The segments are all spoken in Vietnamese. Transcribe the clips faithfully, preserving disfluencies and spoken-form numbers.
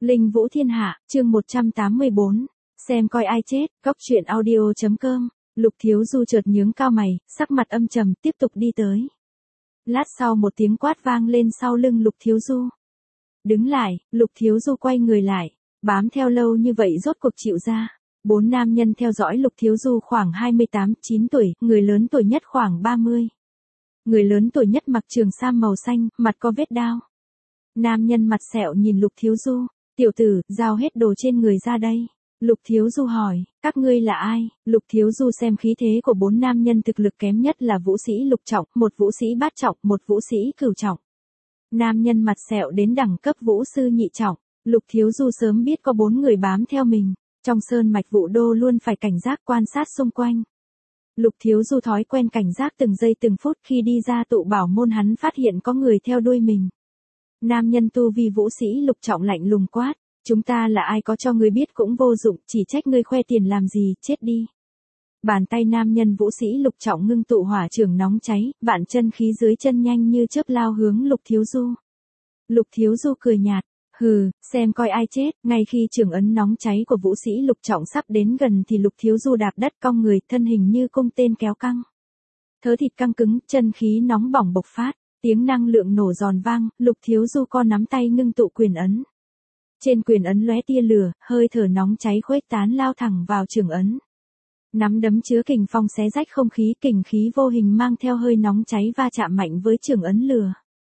Linh Vũ Thiên Hạ, chương một trăm tám mươi bốn. Xem coi ai chết, góc truyện audio.com. Lục Thiếu Du chợt nhướng cao mày, sắc mặt âm trầm, tiếp tục đi tới. Lát sau một tiếng quát vang lên sau lưng Lục Thiếu Du. Đứng lại, Lục Thiếu Du quay người lại, bám theo lâu như vậy rốt cuộc chịu ra. Bốn nam nhân theo dõi Lục Thiếu Du khoảng hai mươi tám chín tuổi, người lớn tuổi nhất khoảng ba mươi. Người lớn tuổi nhất mặc trường sam màu xanh, mặt có vết đao. Nam nhân mặt sẹo nhìn Lục Thiếu Du. Tiểu tử, giao hết đồ trên người ra đây. Lục Thiếu Du hỏi, các ngươi là ai? Lục Thiếu Du xem khí thế của bốn nam nhân thực lực kém nhất là vũ sĩ lục trọng, một vũ sĩ bát trọng, một vũ sĩ cửu trọng. Nam nhân mặt sẹo đến đẳng cấp vũ sư nhị trọng. Lục Thiếu Du sớm biết có bốn người bám theo mình. Trong sơn mạch Vũ Đô luôn phải cảnh giác quan sát xung quanh. Lục Thiếu Du thói quen cảnh giác từng giây từng phút, khi đi ra tụ bảo môn hắn phát hiện có người theo đuôi mình. Nam nhân tu vi vũ sĩ lục trọng lạnh lùng quát, chúng ta là ai có cho ngươi biết cũng vô dụng, chỉ trách ngươi khoe tiền làm gì, chết đi. Bàn tay nam nhân vũ sĩ lục trọng ngưng tụ hỏa trường nóng cháy, vạn chân khí dưới chân nhanh như chớp lao hướng Lục Thiếu Du. Lục Thiếu Du cười nhạt, hừ, xem coi ai chết. Ngay khi trường ấn nóng cháy của vũ sĩ lục trọng sắp đến gần thì Lục Thiếu Du đạp đất cong người, thân hình như cung tên kéo căng. Thớ thịt căng cứng, chân khí nóng bỏng bộc phát. Tiếng năng lượng nổ giòn vang, Lục Thiếu Du co nắm tay ngưng tụ quyền ấn. Trên quyền ấn lóe tia lửa, hơi thở nóng cháy khuếch tán lao thẳng vào trường ấn. Nắm đấm chứa kình phong xé rách không khí, kình khí vô hình mang theo hơi nóng cháy va chạm mạnh với trường ấn lửa.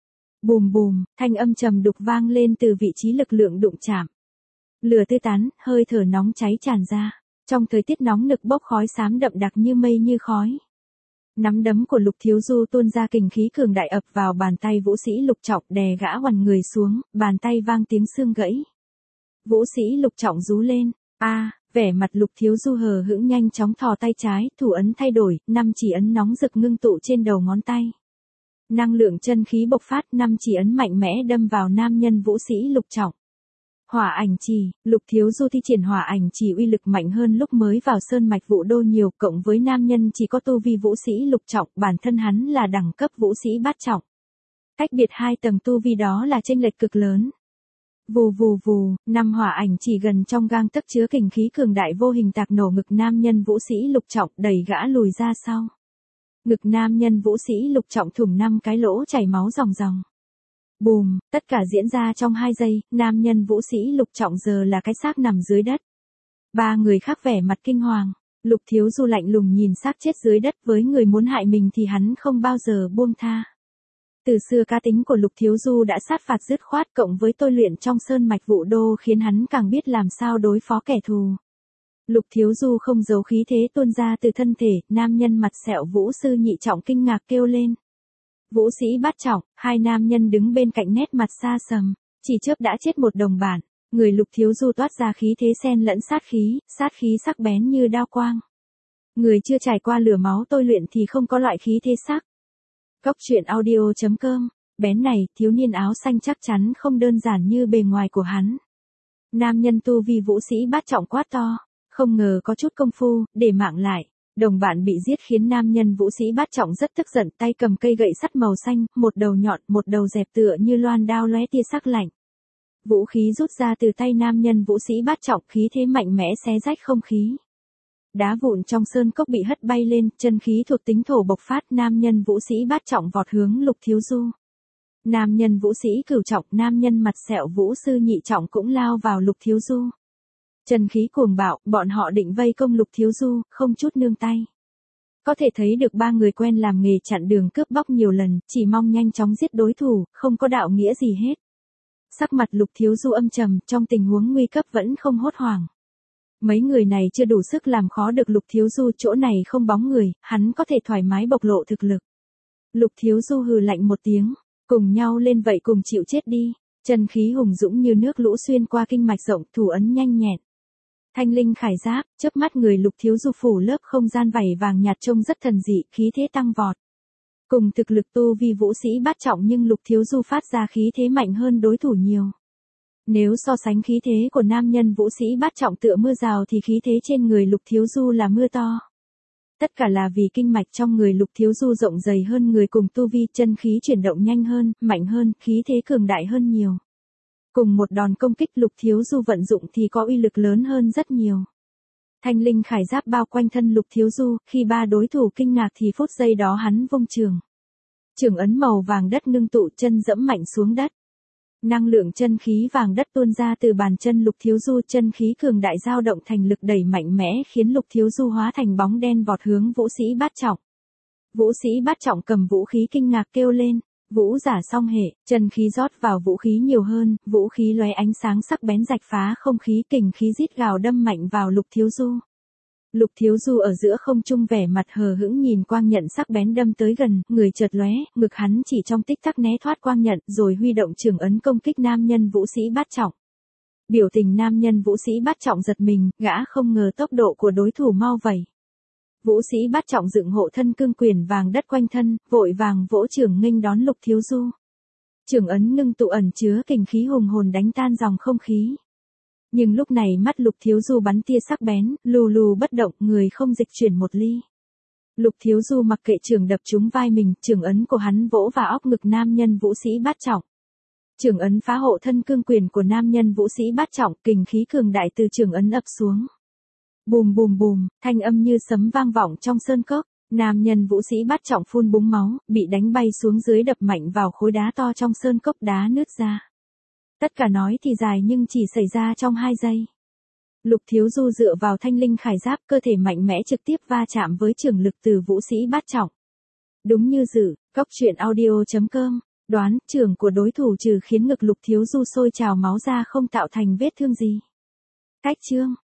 Bùm bùm, thanh âm trầm đục vang lên từ vị trí lực lượng đụng chạm. Lửa tươi tán, hơi thở nóng cháy tràn ra. Trong thời tiết nóng nực bốc khói xám đậm đặc như mây như khói. Nắm đấm của Lục Thiếu Du tuôn ra kình khí cường đại ập vào bàn tay vũ sĩ lục trọng, đè gã oằn người xuống, bàn tay vang tiếng xương gãy. Vũ sĩ lục trọng rú lên, a, vẻ mặt Lục Thiếu Du hờ hững nhanh chóng thò tay trái, thủ ấn thay đổi, năm chỉ ấn nóng rực ngưng tụ trên đầu ngón tay. Năng lượng chân khí bộc phát, năm chỉ ấn mạnh mẽ đâm vào nam nhân vũ sĩ lục trọng. Hỏa ảnh trì, Lục Thiếu Du thi triển hỏa ảnh trì uy lực mạnh hơn lúc mới vào sơn mạch Vũ Đô nhiều, cộng với nam nhân chỉ có tu vi vũ sĩ lục trọng, bản thân hắn là đẳng cấp vũ sĩ bát trọng. Cách biệt hai tầng tu vi đó là chênh lệch cực lớn. Vù vù vù, năm hỏa ảnh chỉ gần trong gang tấc chứa kình khí cường đại vô hình tạc nổ ngực nam nhân vũ sĩ lục trọng, đẩy gã lùi ra sau. Ngực nam nhân vũ sĩ lục trọng thủng năm cái lỗ chảy máu ròng ròng. Bùm, tất cả diễn ra trong hai giây, nam nhân vũ sĩ lục trọng giờ là cái xác nằm dưới đất. Ba người khác vẻ mặt kinh hoàng, Lục Thiếu Du lạnh lùng nhìn xác chết dưới đất, với người muốn hại mình thì hắn không bao giờ buông tha. Từ xưa cá tính của Lục Thiếu Du đã sát phạt dứt khoát, cộng với tôi luyện trong sơn mạch Vũ Đô khiến hắn càng biết làm sao đối phó kẻ thù. Lục Thiếu Du không giấu khí thế tuôn ra từ thân thể, nam nhân mặt sẹo vũ sư nhị trọng kinh ngạc kêu lên. Vũ sĩ bát trọng, hai nam nhân đứng bên cạnh nét mặt xa sầm, chỉ chớp đã chết một đồng bạn. Người Lục Thiếu Du toát ra khí thế xen lẫn sát khí, sát khí sắc bén như đao quang. Người chưa trải qua lửa máu tôi luyện thì không có loại khí thế sắc. Góc truyện audio.com, bén này, thiếu niên áo xanh chắc chắn không đơn giản như bề ngoài của hắn. Nam nhân tu vi vũ sĩ bát trọng quát to, không ngờ có chút công phu, để mạng lại. Đồng bạn bị giết khiến nam nhân vũ sĩ bát trọng rất tức giận, tay cầm cây gậy sắt màu xanh, một đầu nhọn, một đầu dẹp tựa như loan đao lóe tia sắc lạnh. Vũ khí rút ra từ tay nam nhân vũ sĩ bát trọng, khí thế mạnh mẽ xé rách không khí. Đá vụn trong sơn cốc bị hất bay lên, chân khí thuộc tính thổ bộc phát, nam nhân vũ sĩ bát trọng vọt hướng Lục Thiếu Du. Nam nhân vũ sĩ cửu trọng, nam nhân mặt sẹo vũ sư nhị trọng cũng lao vào Lục Thiếu Du. Chân khí cuồng bạo, bọn họ định vây công Lục Thiếu Du, không chút nương tay. Có thể thấy được ba người quen làm nghề chặn đường cướp bóc nhiều lần, chỉ mong nhanh chóng giết đối thủ, không có đạo nghĩa gì hết. Sắc mặt Lục Thiếu Du âm trầm, trong tình huống nguy cấp vẫn không hốt hoảng. Mấy người này chưa đủ sức làm khó được Lục Thiếu Du, chỗ này không bóng người, hắn có thể thoải mái bộc lộ thực lực. Lục Thiếu Du hừ lạnh một tiếng, cùng nhau lên vậy cùng chịu chết đi. Chân khí hùng dũng như nước lũ xuyên qua kinh mạch rộng, thủ ấn nhanh nhẹn. Thanh linh khải giáp, chớp mắt người Lục Thiếu Du phủ lớp không gian vảy vàng nhạt trông rất thần dị, khí thế tăng vọt. Cùng thực lực tu vi vũ sĩ bát trọng nhưng Lục Thiếu Du phát ra khí thế mạnh hơn đối thủ nhiều. Nếu so sánh khí thế của nam nhân vũ sĩ bát trọng tựa mưa rào thì khí thế trên người Lục Thiếu Du là mưa to. Tất cả là vì kinh mạch trong người Lục Thiếu Du rộng dày hơn người cùng tu vi, chân khí chuyển động nhanh hơn, mạnh hơn, khí thế cường đại hơn nhiều. Cùng một đòn công kích Lục Thiếu Du vận dụng thì có uy lực lớn hơn rất nhiều. Thanh linh khải giáp bao quanh thân Lục Thiếu Du, khi ba đối thủ kinh ngạc thì phút giây đó hắn vung trường. Trường ấn màu vàng đất ngưng tụ, chân dẫm mạnh xuống đất. Năng lượng chân khí vàng đất tuôn ra từ bàn chân Lục Thiếu Du, chân khí cường đại dao động thành lực đẩy mạnh mẽ khiến Lục Thiếu Du hóa thành bóng đen vọt hướng Vũ Sĩ Bát Trọng. Vũ Sĩ Bát Trọng cầm vũ khí kinh ngạc kêu lên, vũ giả song hệ, chân khí rót vào vũ khí nhiều hơn, vũ khí lóe ánh sáng sắc bén rạch phá không khí, kình khí rít gào đâm mạnh vào Lục Thiếu Du. Lục Thiếu Du ở giữa không trung vẻ mặt hờ hững nhìn quang nhận sắc bén đâm tới gần, người chợt lóe, ngực hắn chỉ trong tích tắc né thoát quang nhận, rồi huy động trường ấn công kích nam nhân Vũ Sĩ Bát Trọng. Biểu tình nam nhân Vũ Sĩ Bát Trọng giật mình, gã không ngờ tốc độ của đối thủ mau vậy. Vũ Sĩ Bát Trọng dựng hộ thân cương quyền vàng đất quanh thân, vội vàng vỗ trường nghênh đón Lục Thiếu Du. Trường ấn ngưng tụ ẩn chứa kình khí hùng hồn đánh tan dòng không khí. Nhưng lúc này mắt Lục Thiếu Du bắn tia sắc bén, lù lù bất động, người không dịch chuyển một ly. Lục Thiếu Du mặc kệ trường đập trúng vai mình, trường ấn của hắn vỗ vào óc ngực nam nhân Vũ Sĩ Bát Trọng. Trường ấn phá hộ thân cương quyền của nam nhân Vũ Sĩ Bát Trọng, kình khí cường đại từ trường ấn ập xuống. Bùm bùm bùm, thanh âm như sấm vang vọng trong sơn cốc, nam nhân Vũ Sĩ Bát Trọng phun búng máu, bị đánh bay xuống dưới đập mạnh vào khối đá to trong sơn cốc, đá nứt ra. Tất cả nói thì dài nhưng chỉ xảy ra trong hai giây. Lục Thiếu Du dựa vào thanh linh khải giáp, cơ thể mạnh mẽ trực tiếp va chạm với trường lực từ Vũ Sĩ Bát Trọng. Đúng như dự, Cốc truyện audio chấm com, đoán, trường của đối thủ trừ khiến ngực Lục Thiếu Du sôi trào máu ra không tạo thành vết thương gì. Cách chương